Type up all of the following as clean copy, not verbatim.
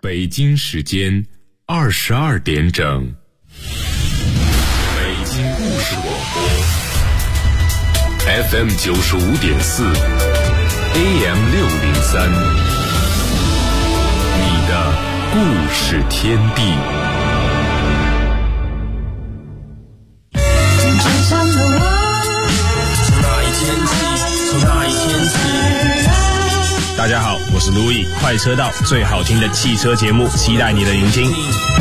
北京时间22点整。北京故事广播 FM 95.4 AM 603，你的故事天地。 大家好，我是路易，快车道最好听的汽车节目，期待你的聆听。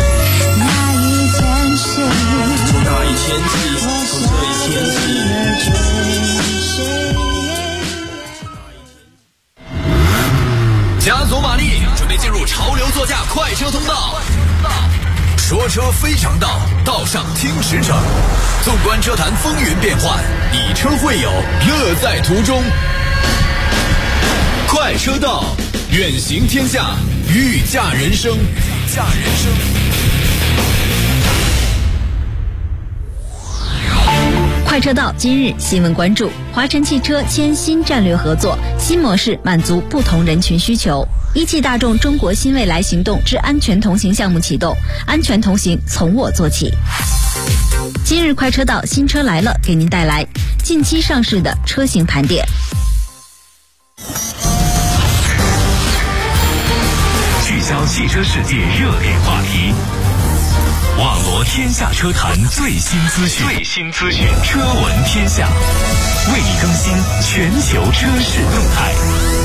加足马力，准备进入潮流座驾快车通道。说车非常道，道上听驰骋。纵观车坛风云变幻，以车会友，乐在途中。快车道，远行天下，御驾人生。 快车道今日新闻关注：华晨汽车签新战略合作，新模式满足不同人群需求。一汽大众中国新未来行动之安全同行项目启动，安全同行从我做起。今日快车道新车来了，给您带来近期上市的车型盘点。 聚焦汽车世界热点话题，网罗天下车坛最新资讯，车闻天下，为你更新全球车市动态。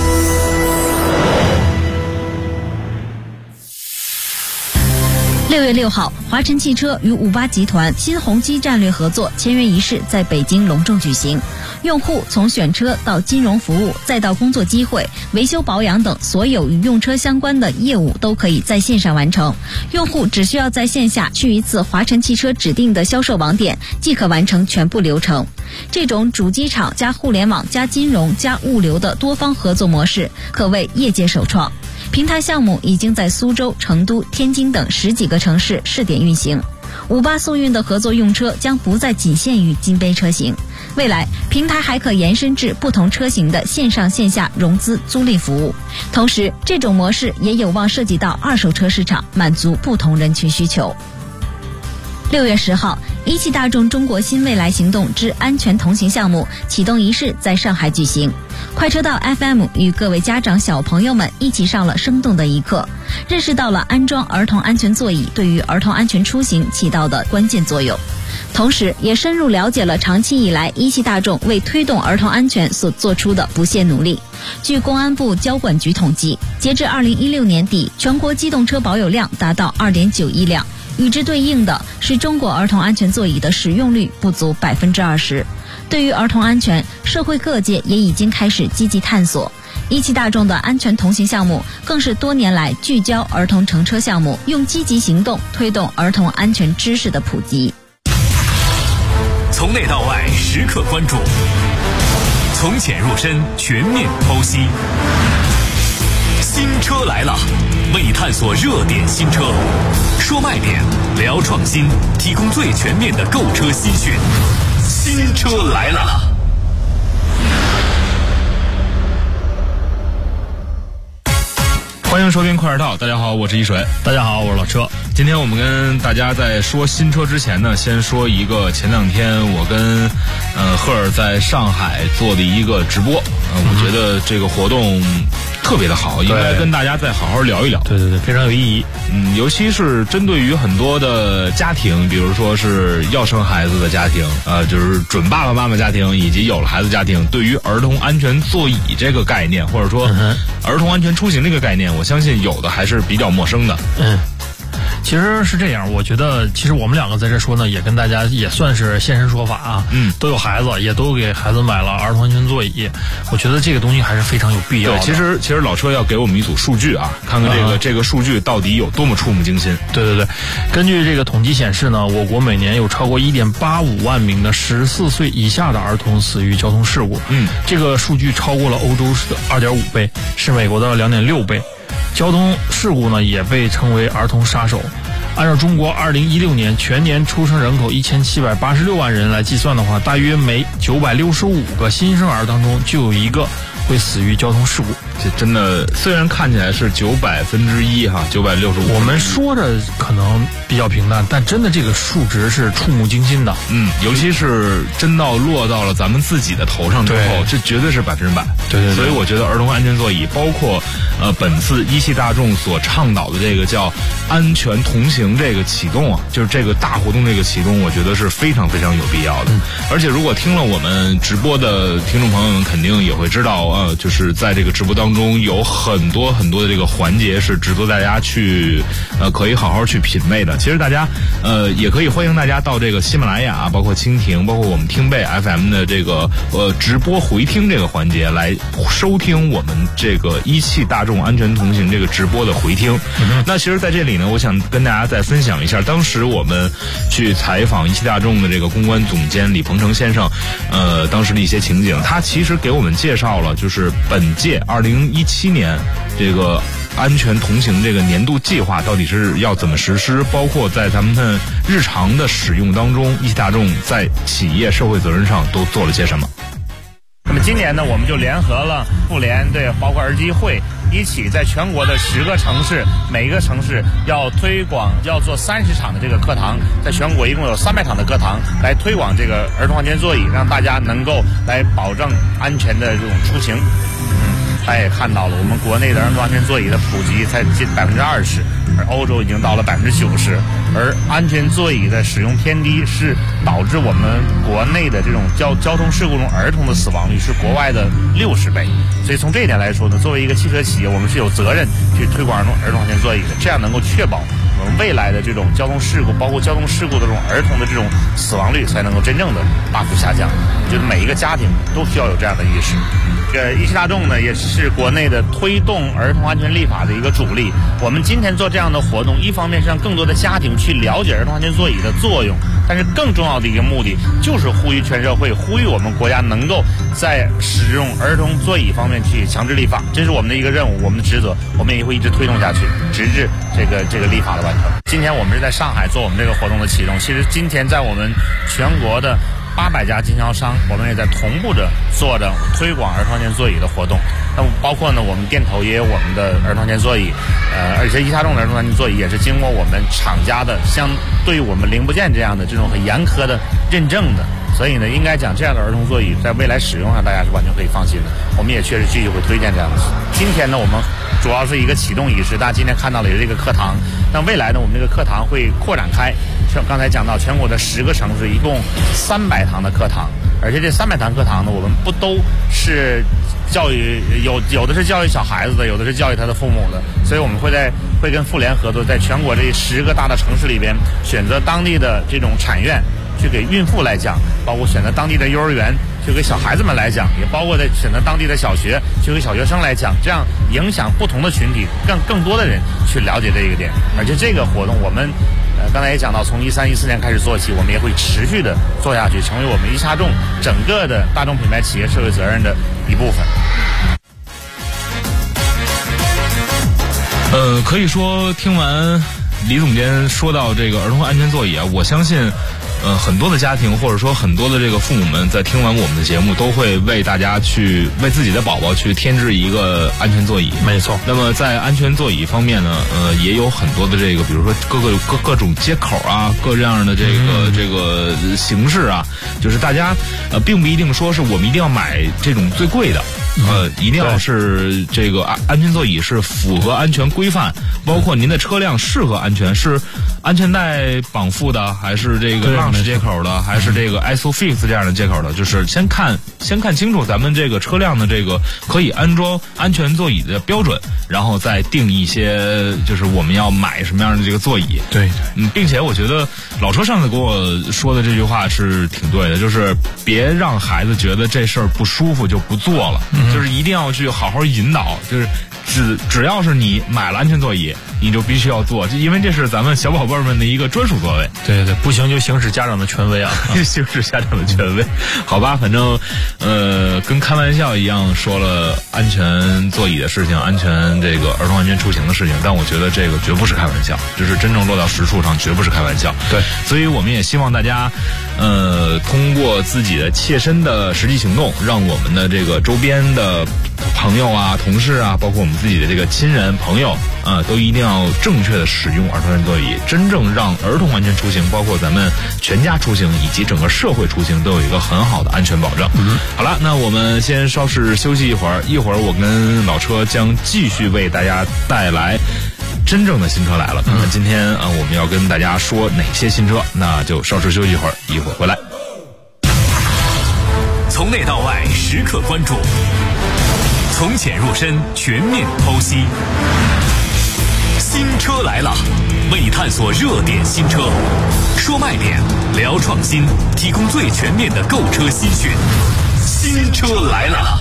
6月6号，华晨汽车与58集团新鸿基战略合作签约仪式在北京隆重举行。用户从选车到金融服务，再到工作机会、维修保养等所有与用车相关的业务都可以在线上完成。用户只需要在线下去一次华晨汽车指定的销售网点，即可完成全部流程。这种主机厂加互联网加金融加物流的多方合作模式，可谓业界首创。平台项目已经在苏州、成都、天津等10几个城市试点运行。58速运的合作用车将不再仅限于金杯车型，未来平台还可延伸至不同车型的线上线下融资租赁服务。同时，这种模式也有望涉及到二手车市场，满足不同人群需求。6月10号，一汽大众中国新未来行动之安全同行项目启动仪式在上海举行。快车道 FM 与各位家长小朋友们一起上了生动的一课，认识到了安装儿童安全座椅对于儿童安全出行起到的关键作用，同时也深入了解了长期以来一汽大众为推动儿童安全所做出的不懈努力。据公安部交管局统计，截至2016年底，全国机动车保有量达到2.9亿辆，与之对应的是中国儿童安全座椅的使用率不足20%。对于儿童安全，社会各界也已经开始积极探索。一汽大众的安全同行项目更是多年来聚焦儿童乘车项目，用积极行动推动儿童安全知识的普及。 从内到外时刻关注，从浅入深全面剖析。新车来了，为你探索热点新车，说卖点，聊创新，提供最全面的购车新讯。新车来了。 欢迎收听快车道，大家好，我是一水。 大家好，我是老车。 今天我们跟大家在说新车之前呢，先说一个前两天我跟赫尔在上海做的一个直播，我觉得这个活动特别的好，应该跟大家再好好聊一聊。 对对对，非常有意义。 尤其是针对于很多的家庭，比如说是要生孩子的家庭，就是准爸爸妈妈家庭以及有了孩子家庭，对于儿童安全座椅这个概念，或者说儿童安全出行这个概念，我相信有的还是比较陌生的。 其实是这样，我觉得其实我们两个在这说呢，也跟大家也算是现身说法啊。都有孩子，也都给孩子买了儿童安全座椅。我觉得这个东西还是非常有必要的。 对，其实老车要给我们一组数据啊，看看这个数据到底有多么触目惊心。 对对对，根据这个统计显示呢，我国每年有超过1.85万名的14岁以下的儿童死于交通事故。这个数据超过了欧洲的2.5倍，是美国的2.6倍。交通事故呢也被称为儿童杀手。按照中国2016年全年出生人口1786万人来计算的话，大约每965个新生儿当中就有一个会死于交通事故。 这真的虽然看起来是100%哈，965， 我们说着可能比较平淡，但真的这个数值是触目惊心的。 尤其是真到落到了咱们自己的头上之后，这绝对是100%。 对。 所以我觉得儿童安全座椅，包括本次一汽大众所倡导的这个叫安全同行这个启动啊，就是这个大活动这个启动，我觉得是非常非常有必要的。而且如果听了我们直播的听众朋友们，肯定也会知道，就是在这个直播当中有很多很多的这个环节是值得大家去可以好好去品味的。其实大家也可以欢迎大家到这个喜马拉雅，包括蜻蜓，包括我们听贝 FM 的这个直播回听这个环节来收听我们这个一汽大众安全同行这个直播的回听。那其实在这里呢，我想跟大家再分享一下当时我们去采访一汽大众的这个公关总监李鹏程先生当时的一些情景。他其实给我们介绍了就是本届2017年这个安全同行这个年度计划到底是要怎么实施，包括在咱们日常的使用当中，一汽大众在企业社会责任上都做了些什么。 那么今年呢，我们就联合了妇联对，包括儿基会，一起在全国的10个城市，每一个城市要推广，要做30场的这个课堂，在全国一共有300场的课堂，来推广这个儿童安全座椅，让大家能够来保证安全的这种出行。大家也看到了，我们国内的儿童安全座椅的普及才近20%，而欧洲已经到了90%。而安全座椅的使用偏低是导致我们国内的这种交通事故中儿童的死亡率是国外的60倍。所以从这一点来说呢，作为一个汽车企业，我们是有责任去推广儿童安全座椅的，这样能够确保我们未来的这种交通事故，包括交通事故的这种儿童的这种死亡率才能够真正的大幅下降。我觉得每一个家庭都需要有这样的意识。一汽大众呢，也是国内的推动儿童安全立法的一个主力。我们今天做这样的活动，一方面是让更多的家庭去了解儿童安全座椅的作用，但是更重要的一个目的就是呼吁全社会，呼吁我们国家能够在使用儿童座椅方面去强制立法，这是我们的一个任务，我们的职责，我们也会一直推动下去，直至这个立法的完成。今天我们是在上海做我们这个活动的启动，其实今天在我们全国的800家经销商，我们也在同步着做着推广儿童安全座椅的活动。那么包括呢，我们店头也有我们的儿童安全座椅，而且一汽大众的儿童安全座椅也是经过我们厂家的相对于我们零部件这样的这种很严苛的认证的。所以呢，应该讲这样的儿童座椅在未来使用上大家是完全可以放心的。我们也确实继续会推荐这样的。今天呢，我们主要是一个启动仪式，大家今天看到了有这个课堂。那未来呢，我们这个课堂会扩展开，像刚才讲到全国的10个城市，一共300堂的课堂。而且这300堂课堂呢，我们不都是教育，有的是教育小孩子的，有的是教育他的父母的。所以我们会跟妇联合作，在全国这10个大的城市里边，选择当地的这种产院去给孕妇来讲，包括选择当地的幼儿园去给小孩子们来讲，也包括在选择当地的小学去给小学生来讲，这样影响不同的群体，让更多的人去了解这一个点。而且这个活动我们刚才也讲到，从13、14年开始做起，我们也会持续的做下去，成为我们一汽大众整个的大众品牌企业社会责任的一部分。 可以说听完李总监说到这个儿童安全座椅啊，我相信很多的家庭或者说很多的这个父母们在听完我们的节目，都会为大家去为自己的宝宝去添置一个安全座椅。 没错。 那么在安全座椅方面呢，也有很多的这个，比如说各种接口啊，各这样的这个形式啊，就是大家并不一定说是我们一定要买这种最贵的。一定要是这个安全座椅是符合安全规范，包括您的车辆适合安全，是安全带绑缚的，还是这个 launch 接口的，还是这个 ISOFIX 这样的接口的，就是先看清楚咱们这个车辆的这个可以安装安全座椅的标准，然后再定一些就是我们要买什么样的这个座椅。 对， 并且我觉得老车上次跟我说的这句话是挺对的，就是别让孩子觉得这事儿不舒服就不做了。就是一定要去好好引导，就是只要是你买了安全座椅， 你就必须要坐，就因为这是咱们小宝贝们的一个专属座位。 对对，不行就行使家长的权威啊， 行使家长的权威。好吧，反正跟开玩笑一样说了安全座椅的事情，安全这个儿童安全出行的事情，但我觉得这个绝不是开玩笑，就是真正落到实处上绝不是开玩笑。 对， 所以我们也希望大家通过自己的切身的实际行动，让我们的这个周边的朋友啊、同事啊，包括我们自己的这个亲人朋友都一定要正确的使用儿童安全座椅，真正让儿童安全出行，包括咱们全家出行以及整个社会出行都有一个很好的安全保障。好了，那我们先稍事休息一会儿我跟老车将继续为大家带来真正的新车来了。看看今天我们要跟大家说哪些新车，那就稍事休息一会儿回来。 从内到外时刻关注，从浅入深全面剖析。新车来了，为你探索热点新车，说卖点，聊创新，提供最全面的购车新讯。新车来了。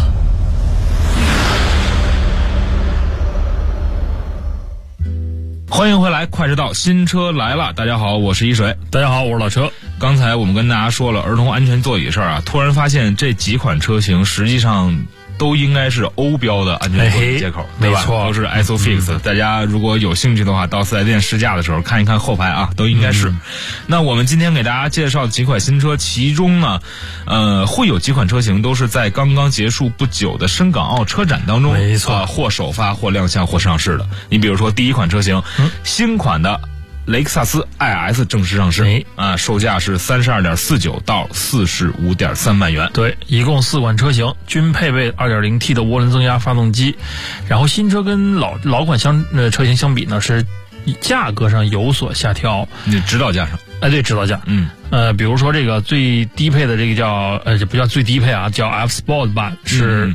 欢迎回来，快知道新车来了。大家好，我是一水。 大家好，我是老车。 刚才我们跟大家说了儿童安全座椅的事儿啊，突然发现这几款车型实际上都应该是欧标的安全座椅接口，对吧？ 没错， 都是 ISOFIX。大家如果有兴趣的话，到4S店试驾的时候看一看后排啊，都应该是。那我们今天给大家介绍几款新车，其中呢，会有几款车型都是在刚刚结束不久的深港澳车展当中， 没错， 或首发、或亮相、或上市的。你比如说第一款车型，新款的雷克萨斯 IS 正式上市，售价是32.49到45.3万元。 对，一共4款车型，均配备 2.0T 的涡轮增压发动机。然后新车跟老款车型相比呢，是价格上有所下调。 你指导价上？ 对，指导价。比如说这个最低配的这个叫这不叫最低配啊，叫 F Sport 版是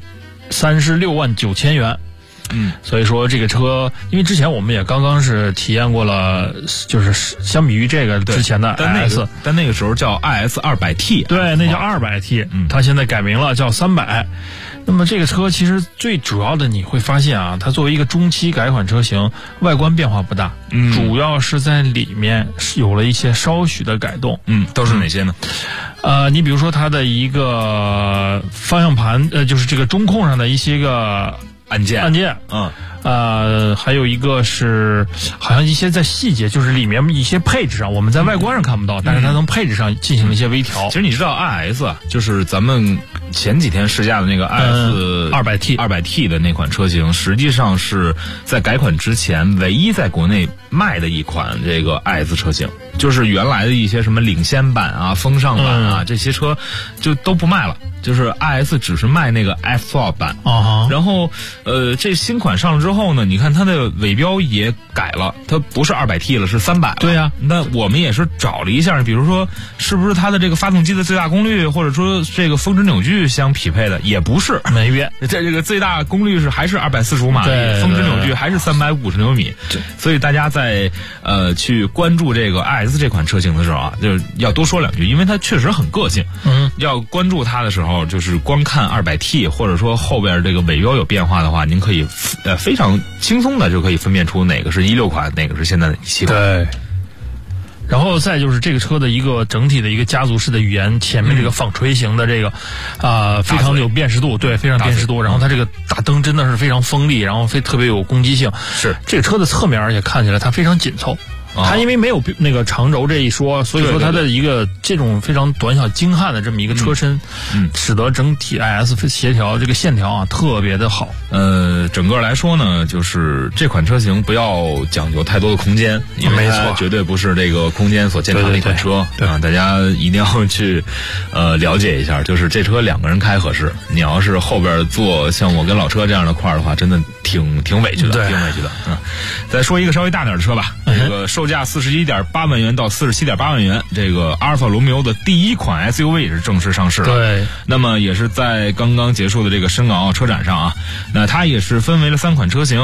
36万9千元。所以说这个车，因为之前我们也刚刚是体验过了，就是相比于这个之前的 IS， 但那个时候叫 IS 200T， 对，那叫200T，它现在改名了叫300。那么这个车其实最主要的你会发现啊，它作为一个中期改款车型，外观变化不大，主要是在里面有了一些稍许的改动。 都是哪些呢？ 你比如说它的一个方向盘，就是这个中控上的一些个按键，还有一个是好像一些在细节，就是里面一些配置上，我们在外观上看不到，但是它从配置上进行了一些微调。 其实你知道 IS 啊，就是咱们前几天试驾的那个 IS 200T 的那款车型，实际上是在改款之前唯一在国内卖的一款这个 IS 车型，就是原来的一些什么领先版啊、风尚版啊这些车就都不卖了。就是 IS 只是卖那个 F4 版，然后这新款上了之后呢，你看它的尾标也改了，它不是200T 了，是300了。 对呀， 那我们也是找了一下，比如说是不是它的这个发动机的最大功率，或者说这个峰值扭矩相匹配的，也不是， 没变。 这个最大功率还是245马力，峰值扭矩还是350牛米。所以大家在去关注这个 IS 这款车型的时候啊，就是要多说两句，因为它确实很个性。要关注它的时候，就是光看200T，或者说后边这个尾标有变化的话，您可以非常轻松的就可以分辨出哪个是16款，哪个是现在的17款。 对。然后再就是这个车的一个整体的一个家族式的语言，前面这个纺锤形的这个非常有辨识度，对，非常辨识度。然后它这个大灯真的是非常锋利，然后特别有攻击性。 是这个车的侧面，而且看起来它非常紧凑。它因为没有那个长轴这一说，所以说它的一个这种非常短小精悍的这么一个车身，使得整体 IS 协调这个线条啊特别的好。 整个来说呢，就是这款车型不要讲究太多的空间，因为它绝对不是这个空间所见长的一款车。对啊，大家一定要去了解一下，就是这车2个人开合适，你要是后边坐像我跟老车这样的块的话，真的挺委屈的，挺委屈的。再说一个稍微大点的车吧，这个售价41.8万元到47.8万元，这个阿尔法罗密欧的第一款 SUV 也是正式上市了。 对， 那么也是在刚刚结束的这个深港澳车展上啊，那它也是分为了3款车型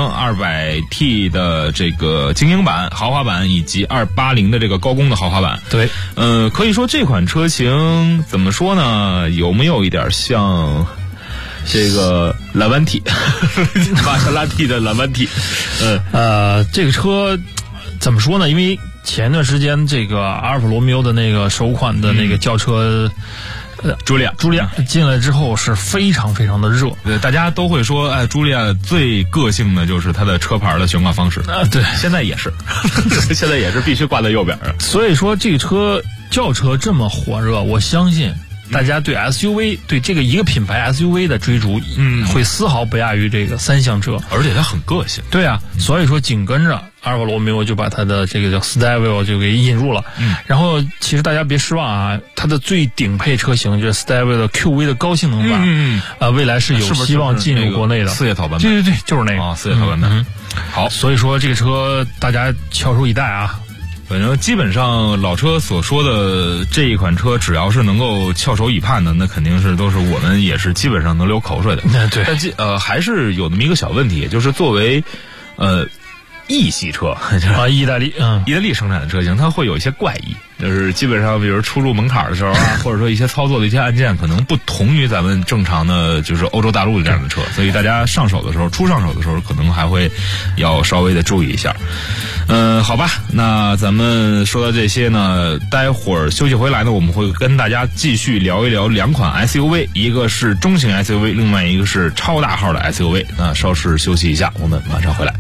，200T 的这个精英版、豪华版以及280的这个高功的豪华版。 对， 可以说这款车型怎么说呢？有没有一点像这个蓝湾体，玛莎拉蒂的蓝湾体。 这个车怎么说呢？因为前段时间这个阿尔法罗密欧的那个首款的那个轿车。 茱莉亚进来之后是非常非常的热， 对，大家都会说，茱莉亚最个性的就是它的车牌的悬挂方式对， 现在也是，现在也是必须挂在右边。 所以说这个轿车这么火热，我相信大家对 SUV 对这个一个品牌 SUV 的追逐，会丝毫不亚于这个三厢车， 而且它很个性。 对啊，所以说紧跟着阿尔法罗密欧就把它的这个叫 Stevia 就给引入了。然后其实大家别失望啊，它的最顶配车型就是 Stevia 的 QV 的高性能版，未来是有希望进入国内的 4叶草版本。 对，就是那个 4叶草版本。好， 所以说这个车大家翘首以待啊。 反正基本上老车所说的这一款车，只要是能够翘首以盼的，那肯定是都是我们也是基本上能流口水的。 对， 但还是有那么一个小问题，就是作为意系车意大利生产的车型，它会有一些怪异，就是基本上比如出入门槛的时候啊，或者说一些操作的一些按键，可能不同于咱们正常的就是欧洲大陆的这样的车，所以大家初上手的时候，可能还会要稍微的注意一下。好吧，那咱们说到这些呢，待会儿休息回来呢，我们会跟大家继续聊一聊两款 SUV， 一个是中型 SUV， 另外一个是超大号的 SUV。那稍事休息一下，我们马上回来。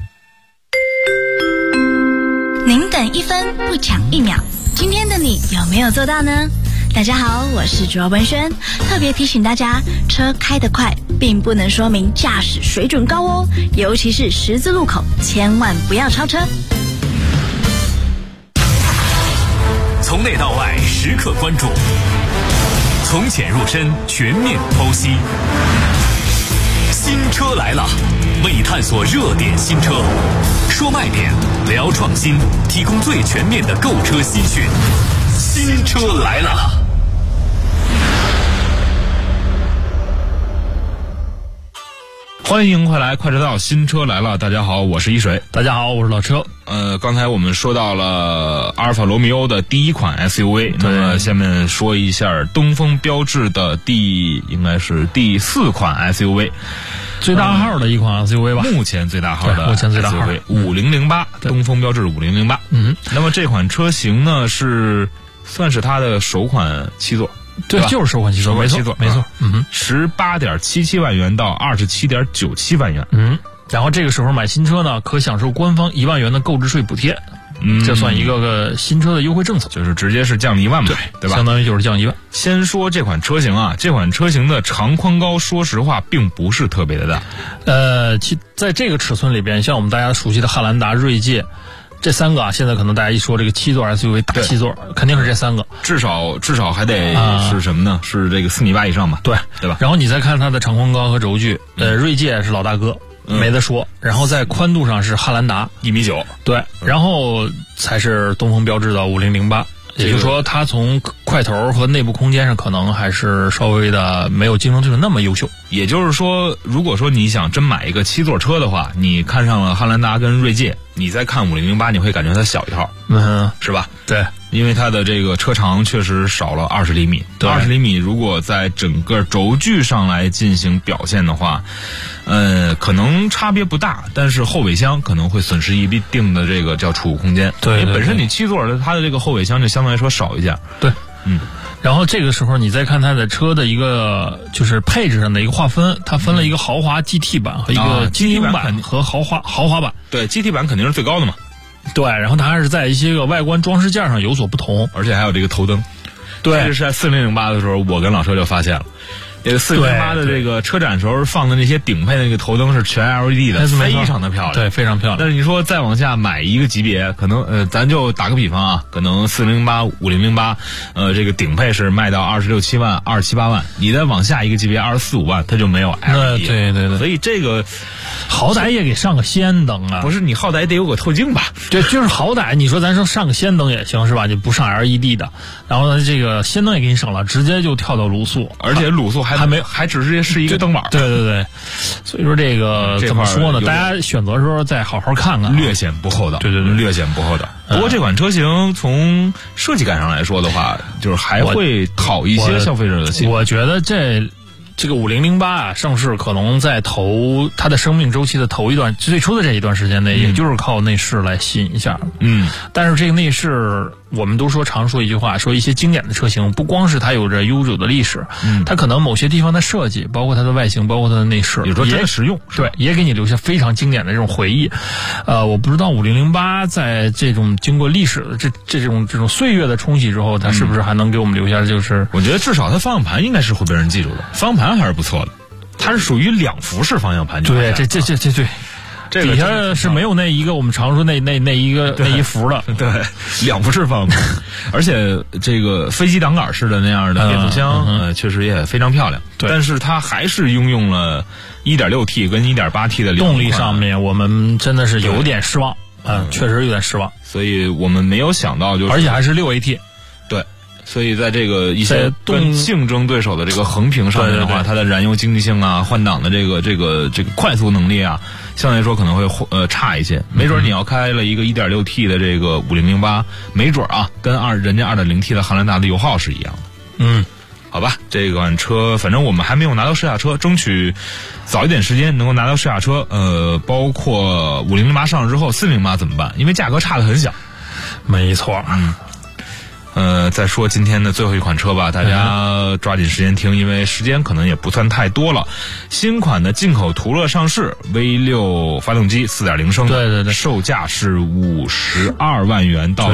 您等1分不抢1秒，今天的你有没有做到呢？大家好，我是卓文萱，特别提醒大家，车开得快并不能说明驾驶水准高哦，尤其是十字路口，千万不要超车。 从内到外时刻关注，从浅入深全面剖析。新车来了，为探索热点新车，说卖点，聊创新，提供最全面的购车资讯。新车来了。 欢迎回来，快车道，新车来了。大家好，我是一水。 大家好，我是老车。 刚才我们说到了阿尔法罗密欧的第一款 SUV， 那么下面说一下东风标致的应该是第4款 SUV， 最大号的一款 SUV 吧， 目前最大号的 SUV 5008，东风标致5008。那么这款车型呢算是它的首款7座。 对，就是首款7座，没错。 18.77万元到27.97万元。 然后这个时候买新车呢，可享受官方1万元的购置税补贴。这算一个新车的优惠政策， 就是直接是降1万嘛，对吧？ 相当于就是降1万。 先说这款车型啊，这款车型的长宽高，说实话并不是特别的大。 在这个尺寸里边，像我们大家熟悉的汉兰达、锐界。这3个啊，现在可能大家一说这个7座 SUV 大7座，肯定是这3个， 至少还得是什么呢？是这个4.8米以上吧？对吧？ 然后你再看它的长宽高和轴距，锐界是老大哥，没得说。然后在宽度上是汉兰达 1.9米， 对，然后才是东风标致的5008。也就是说，它从块头和内部空间上可能还是稍微的没有竞争对手那么优秀。 也就是说，如果说你想真买一个7座车的话，你看上了汉兰达跟锐界，你再看5008，你会感觉它小一号，是吧？ 对， 因为它的这个车长确实少了20厘米。20厘米如果在整个轴距上来进行表现的话，可能差别不大，但是后备箱可能会损失一定的这个叫储物空间。 对， 本身你7座的它的这个后备箱就相对来说少一件。 对，然后这个时候你再看它的车的一个就是配置上的一个划分，它分了一个豪华 GT 版和一个精英版和豪华版。 对， GT 版肯定是最高的嘛。 对，然后它还是在一些个外观装饰件上有所不同， 而且还有这个头灯。 对， 这是在4008的时候，我跟老车就发现了。这个4008的这个车展时候放的那些顶配的那个头灯是全 LED 的，非常的漂亮， 对，非常漂亮。 但是你说再往下买一个级别，可能咱就打个比方啊，可能4008、5008，这个顶配是卖到26、7万、27、8万，你再往下一个级别24、5万，它就没有 LED。 对， 所以这个好歹也给上个氙灯啊！ 不是，你好歹得有个透镜吧？ 对，就是好歹你说咱上个氙灯也行是吧？你不上 LED 的，然后呢这个氙灯也给你省了，直接就跳到卤素， 而且卤素还只是一个灯板。 对，所以说这个怎么说呢？大家选择的时候再好好看看， 略显不厚道。对，略显不厚道。不过这款车型从设计感上来说的话，就是还会讨一些消费者的心。 我觉得这个5008啊上市，可能在它的生命周期的头一段最初的这一段时间内，也就是靠内饰来吸引一下。但是这个内饰，我们都常说一句话，说一些经典的车型，不光是它有着悠久的历史，它可能某些地方的设计，包括它的外形，包括它的内饰， 有时候真的实用， 对，也给你留下非常经典的这种回忆。我不知道5008在这种经过历史的这种岁月的冲洗之后，它是不是还能给我们留下就是我觉得至少它方向盘应该是会被人记住的，方向盘还是不错的，它是属于2幅式方向盘。 对，这对。底下是没有那一个我们常说那一幅的， 对，2幅式方向盘，而且这个飞机挡杆式的那样的变速箱，确实也非常漂亮。 对， 但是它还是应用了 1.6T 跟 1.8T 的动力上面，我们真的是有点失望，确实有点失望。 所以我们没有想到，就是而且还是6AT。 对。所以在这个一些跟竞争对手的这个横屏上面的话，它的燃油经济性啊、换挡的这个快速能力啊，相对来说可能会差一些。没准你要开了一个 1.6T 的这个5008，没准啊跟人家 2.0T 的汉兰达的油耗是一样的。好吧，这款车反正我们还没有拿到试驾车，争取早一点时间能够拿到试驾车。包括5008上市之后，408怎么办？因为价格差得很小。 没错。 再说今天的最后一款车吧，大家抓紧时间听，因为时间可能也不算太多了。新款的进口途乐上市 ，V6 发动机 4.0 升， 对， 售价是52万元到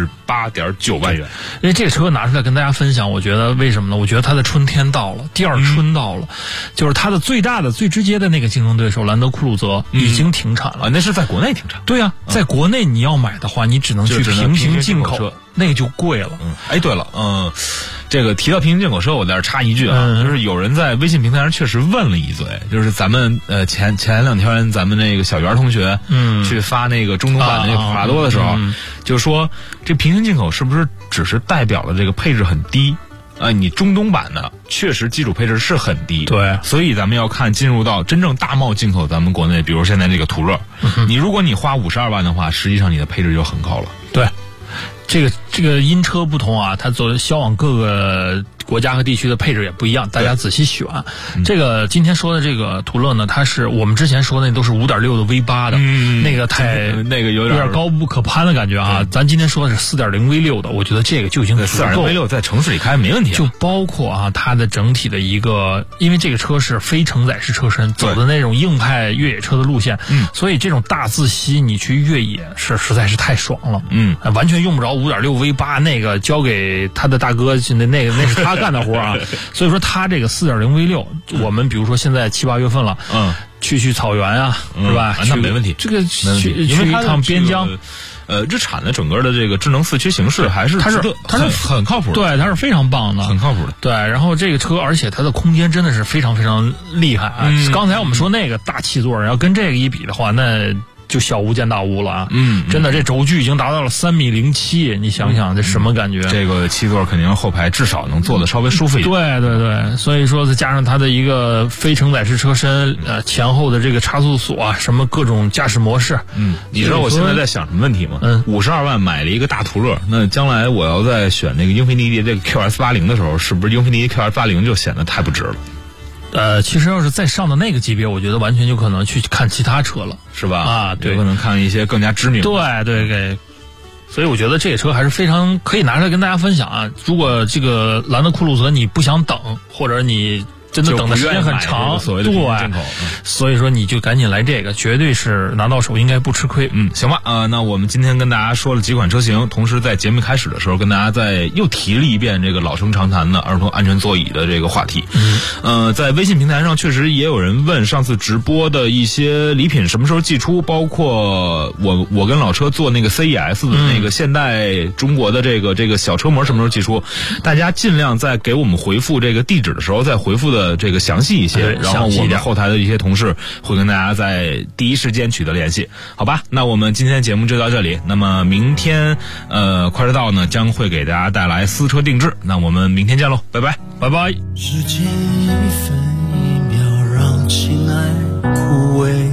68.9万元。 因为这个车拿出来跟大家分享，我觉得为什么呢？我觉得它的春天到了，第二春到了，就是它的最大的、最直接的那个竞争对手兰德酷路泽已经停产了。 那是在国内停产。 对啊，在国内你要买的话，你只能去平行进口车。那个就贵了。 对了，这个提到平行进口车，我在这插一句啊，就是有人在微信平台上确实问了一嘴，就是咱们前2天咱们那个小袁同学去发那个中东版的那个普拉多的时候，就说这平行进口是不是只是代表了这个配置很低？你中东版的确实基础配置是很低， 对， 所以咱们要看进入到真正大贸进口咱们国内，比如现在这个途乐，你如果你花52万的话，实际上你的配置就很高了。 对。这个因车不同啊，它销往各个国家和地区的配置也不一样，大家仔细选。这个今天说的这个途乐呢，它是我们之前说的那都是5.6的 V8 的，那个有点高不可攀的感觉啊。咱今天说的是4.0 V6 的，我觉得这个就已经足够。 4.0 V6 在城市里开没问题。 就包括它的整体的一个，因为这个车是非承载式车身，走的那种硬派越野车的路线，所以这种大自吸你去越野实在是太爽了。完全用不着5.6 V8，那个交给他的大哥，那是他干的活啊。所以说他这个4.0 V6，我们比如说现在7、8月份了，去草原啊，是吧？ 那没问题。 这个去一趟边疆。 日产的整个的这个智能4驱形式还是它是很靠谱的， 对，它是非常棒的， 很靠谱的。 对，然后这个车，而且它的空间真的是非常非常厉害啊！刚才我们说那个大7座，要跟这个一比的话，那就小巫见大巫了啊！真的，这轴距已经达到了3.07米，你想想这什么感觉？ 这个7座肯定后排至少能坐得稍微舒服一点。 对，所以说再加上它的一个非承载式车身，前后的这个差速锁啊，什么各种驾驶模式。 你知道我现在在想什么问题吗？52万买了一个大途乐，那将来我要在选那个英菲尼迪这个 QS80的时候，是不是英菲尼迪 QS80就显得太不值了？ 其实要是再上到那个级别，我觉得完全就可能去看其他车了， 是吧？ 啊，对， 有可能看一些更加知名的。 对，所以我觉得这个车还是非常可以拿出来跟大家分享啊。如果这个兰德酷路泽你不想等，或者你真的等的时间很长，对，所以说你就赶紧来这个，绝对是拿到手应该不吃亏。 行吧，那我们今天跟大家说了几款车型，同时在节目开始的时候跟大家又提了一遍这个老生常谈的儿童安全座椅的这个话题。在微信平台上确实也有人问上次直播的一些礼品什么时候寄出，包括我跟老车做那个 CES 的那个现代中国的这个小车模什么时候寄出，大家尽量在给我们回复这个地址的时候再回复的这个详细一些，然后我们后台的一些同事会跟大家在第一时间取得联系，好吧？那我们今天节目就到这里，那么明天快车道呢将会给大家带来私车定制，那我们明天见喽，拜拜。 时间一分一秒让情爱枯萎，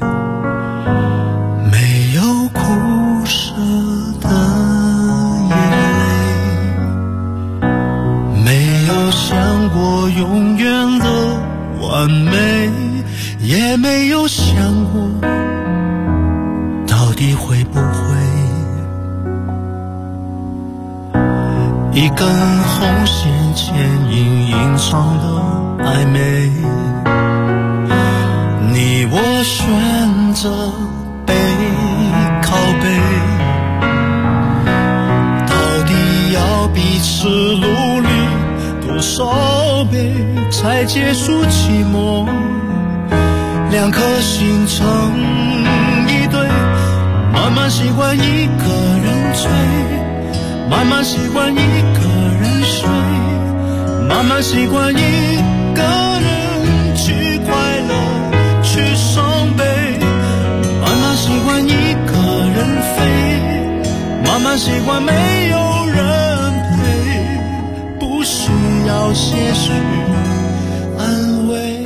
没有苦涩的眼泪，没有想过永远的想过到底会不会一根红线牵引隐藏的暧昧，你我选择背靠背，到底要彼此努力多少倍才结束寂寞，两颗心成一对，慢慢习惯一个人醉，慢慢习惯一个人睡，慢慢习惯一个人去快乐去伤悲，慢慢习惯一个人飞，慢慢习惯没有人陪，不需要些许安慰。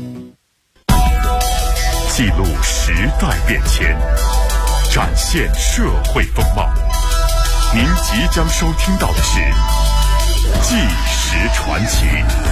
记录时代变迁，展现社会风貌。您即将收听到的是《纪实传奇》。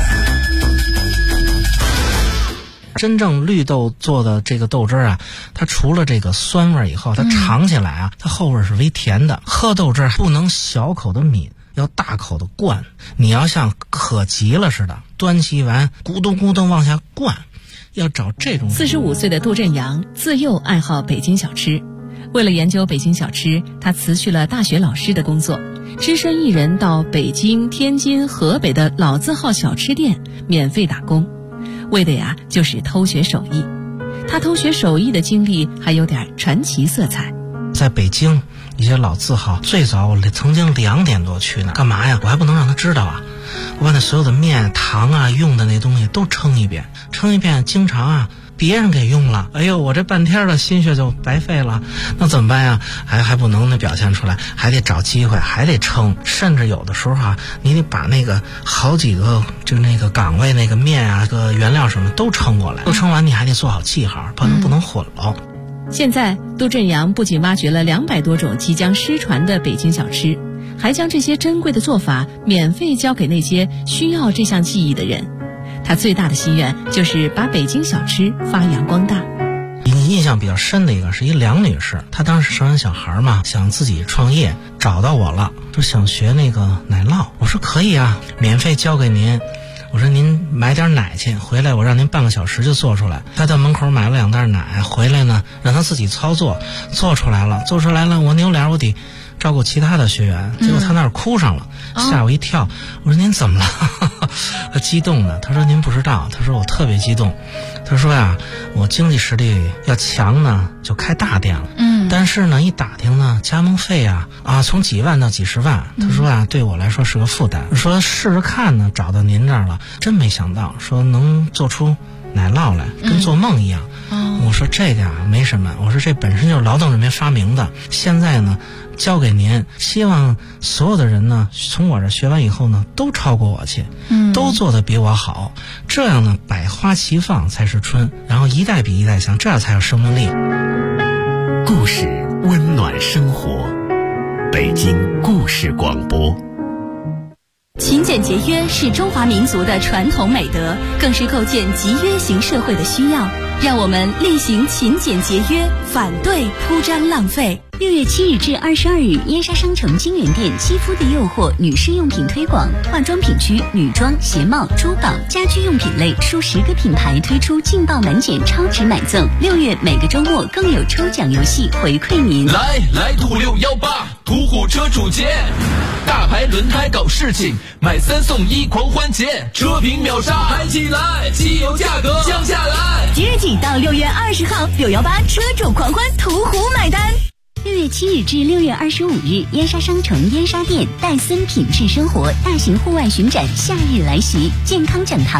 真正绿豆做的这个豆汁啊，它除了这个酸味以后，它尝起来啊，它后味是微甜的。喝豆汁不能小口的抿，要大口的灌。你要像渴急了似的，端起碗咕咚咕咚往下灌，要找这种。 45岁的杜振阳自幼爱好北京小吃。为了研究北京小吃，他辞去了大学老师的工作，只身一人到北京、天津、河北的老字号小吃店免费打工，为的呀就是偷学手艺。他偷学手艺的经历还有点传奇色彩。 在北京一些老字号，最早我曾经2点多去呢，干嘛呀？我还不能让他知道啊！我把那所有的面、糖啊、用的那东西都称一遍，经常啊别人给用了，哎呦，我这半天的心血就白费了，那怎么办呀？还不能那表现出来，还得找机会，还得称，甚至有的时候啊，你得把那个好几个就那个岗位那个面啊、个原料什么都称过来，都称完你还得做好记号，不能混了。 现在杜振阳不仅挖掘了200多种即将失传的北京小吃，还将这些珍贵的做法免费教给那些需要这项技艺的人。他最大的心愿就是把北京小吃发扬光大。 印象比较深的一个是一梁女士，她当时生完小孩嘛，想自己创业，找到我了，说想学那个奶酪。我说可以啊，免费教给您。我说您买点奶去，回来我让您半个小时就做出来。他在门口买了2袋奶，回来呢让他自己操作，做出来了，我扭脸我得照顾其他的学员，结果他那儿哭上了，吓我一跳。我说您怎么了？他激动的，他说您不知道，他说我特别激动。他说呀，我经济实力要强呢，就开大店了。但是呢，一打听呢，加盟费啊从几万到几十万。他说啊，对我来说是个负担。说试试看呢，找到您这儿了，真没想到，说能做出奶酪来，跟做梦一样。我说这个啊没什么，我说这本身就是劳动人民发明的，现在呢交给您，希望所有的人呢从我这学完以后呢都超过我去，都做得比我好，这样呢百花齐放才是春，然后一代比一代强，这样才有生命力。 故事温暖生活，北京故事广播。 勤俭节约是中华民族的传统美德，更是构建集约型社会的需要。让我们厉行勤俭节约，反对铺张浪费。 6月7日至22日，燕莎商城金源店肌肤的诱惑女士用品推广，化妆品区女装、鞋帽、珠宝、家居用品类数10个品牌推出劲爆满减超值买赠。6月每个周末更有抽奖游戏回馈您。 来途618，途虎车主节，大牌轮胎搞事情，买3送1狂欢节，车评秒杀，嗨起来，汽油价格降下来。 即日起到6月20号，618车主狂欢，途虎买单。6月7日至6月25日，燕莎商城燕莎店戴森品质生活大型户外巡展夏日来袭，健康讲堂。